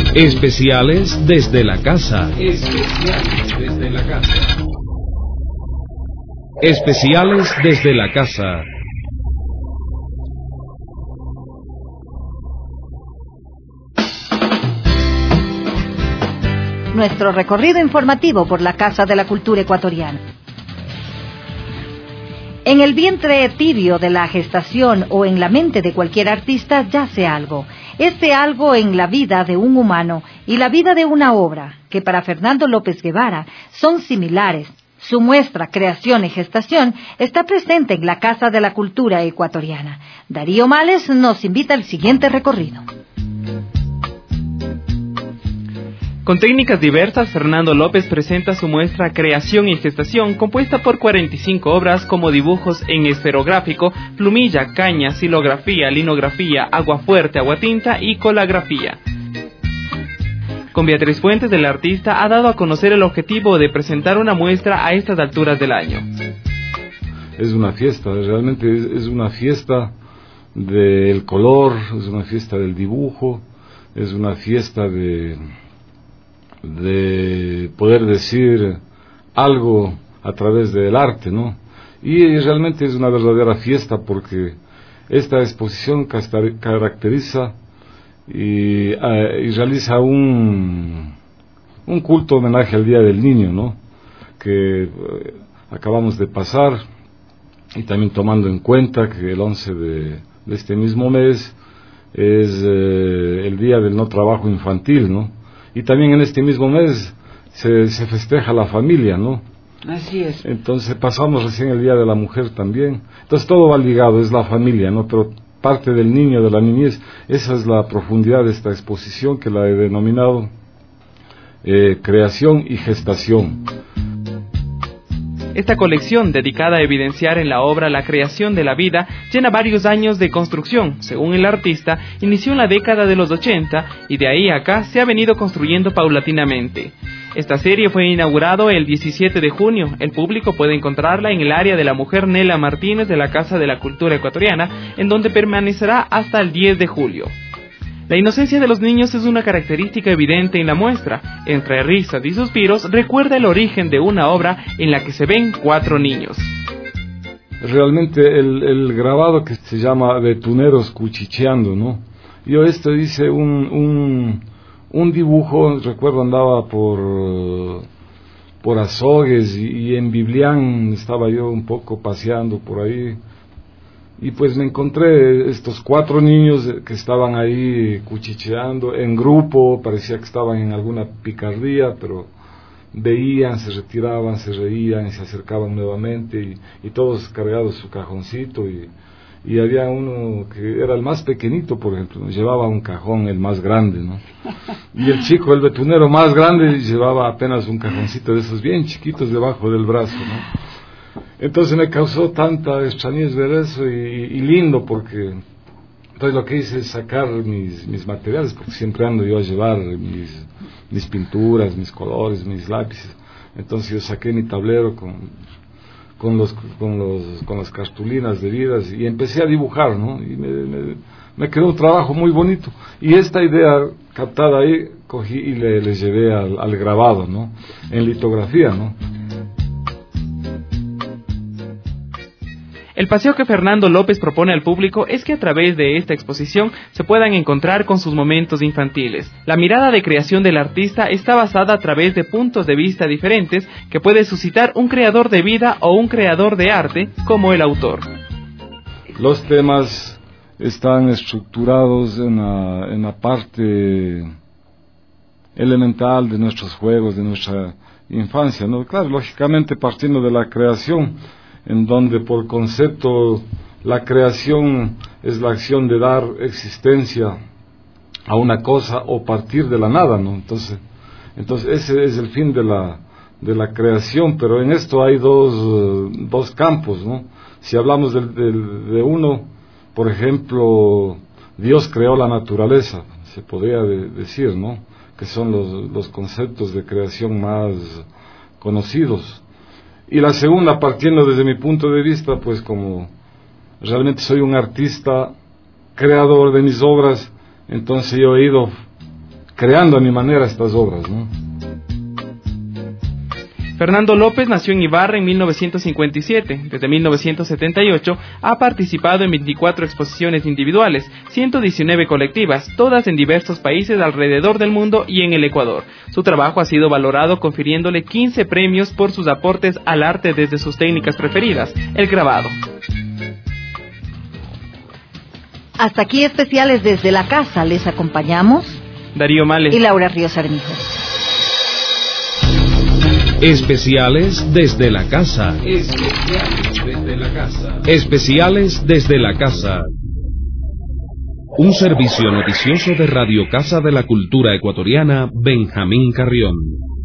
Especiales desde la casa. Especiales desde la casa. Especiales desde la casa. Nuestro recorrido informativo por la Casa de la Cultura Ecuatoriana. En el vientre tibio de la gestación o en la mente de cualquier artista yace algo. Este algo en la vida de un humano y la vida de una obra, que para Fernando López Guevara son similares. Su muestra, creación y gestación está presente en la Casa de la Cultura Ecuatoriana. Darío Males nos invita al siguiente recorrido. Con técnicas diversas, Fernando López presenta su muestra Creación y Gestación, compuesta por 45 obras como dibujos en esferográfico, plumilla, caña, silografía, linografía, aguafuerte, aguatinta y colagrafía. Con Beatriz Fuentes, el artista ha dado a conocer el objetivo de presentar una muestra a estas alturas del año. Es una fiesta, realmente es una fiesta del color, es una fiesta del dibujo, es una fiesta de poder decir algo a través del arte, ¿no? Y realmente es una verdadera fiesta porque esta exposición caracteriza y realiza un culto homenaje al Día del Niño, ¿no? Que acabamos de pasar, y también tomando en cuenta que el 11 de este mismo mes es el Día del No Trabajo Infantil, ¿no? Y también en este mismo mes se festeja la familia, ¿no? Así es. Entonces pasamos recién el Día de la Mujer también. Entonces todo va ligado, es la familia, ¿no? Pero parte del niño, de la niñez, esa es la profundidad de esta exposición que la he denominado Creación y Gestación. Esta colección, dedicada a evidenciar en la obra la creación de la vida, llena varios años de construcción. Según el artista, inició en la década de los 80 y de ahí a acá se ha venido construyendo paulatinamente. Esta serie fue inaugurado el 17 de junio. El público puede encontrarla en el área de la mujer Nela Martínez de la Casa de la Cultura Ecuatoriana, en donde permanecerá hasta el 10 de julio. La inocencia de los niños es una característica evidente en la muestra. Entre risas y suspiros, recuerda el origen de una obra en la que se ven 4 niños. Realmente el grabado que se llama Betuneros Cuchicheando, ¿no? Yo hice un dibujo, recuerdo andaba por Azogues y en Biblián estaba yo un poco paseando por ahí. Y pues me encontré estos 4 niños que estaban ahí cuchicheando en grupo, parecía que estaban en alguna picardía, pero veían, se retiraban, se reían y se acercaban nuevamente y todos cargados su cajoncito y había uno que era el más pequeñito, por ejemplo, llevaba un cajón, el más grande, ¿no? Y el chico, el betunero más grande, llevaba apenas un cajoncito de esos bien chiquitos debajo del brazo, ¿no? Entonces me causó tanta extrañez ver eso y lindo, porque entonces lo que hice es sacar mis materiales, porque siempre ando yo a llevar mis pinturas, mis colores, mis lápices. Entonces yo saqué mi tablero con las cartulinas debidas y empecé a dibujar, ¿no? Y me quedó un trabajo muy bonito. Y esta idea captada ahí, cogí y le llevé al grabado, ¿no? En litografía, ¿no? El paseo que Fernando López propone al público es que a través de esta exposición se puedan encontrar con sus momentos infantiles. La mirada de creación del artista está basada a través de puntos de vista diferentes que puede suscitar un creador de vida o un creador de arte como el autor. Los temas están estructurados en la parte elemental de nuestros juegos, de nuestra infancia, ¿no? Claro, lógicamente partiendo de la creación, en donde por concepto la creación es la acción de dar existencia a una cosa o partir de la nada, ¿no? Entonces ese es el fin de la creación, pero en esto hay dos campos, ¿no? Si hablamos de uno, por ejemplo, Dios creó la naturaleza, se podría decir, ¿no? Que son los conceptos de creación más conocidos. Y la segunda, partiendo desde mi punto de vista, pues como realmente soy un artista, creador de mis obras, entonces yo he ido creando a mi manera estas obras, ¿no? Fernando López nació en Ibarra en 1957. Desde 1978 ha participado en 24 exposiciones individuales, 119 colectivas, todas en diversos países alrededor del mundo y en el Ecuador. Su trabajo ha sido valorado confiriéndole 15 premios por sus aportes al arte desde sus técnicas preferidas, el grabado. Hasta aquí especiales desde la casa. Les acompañamos Darío Male y Laura Ríos Armijo. Especiales desde la casa. Especiales desde la casa. Especiales desde la casa. Un servicio noticioso de Radio Casa de la Cultura Ecuatoriana, Benjamín Carrión.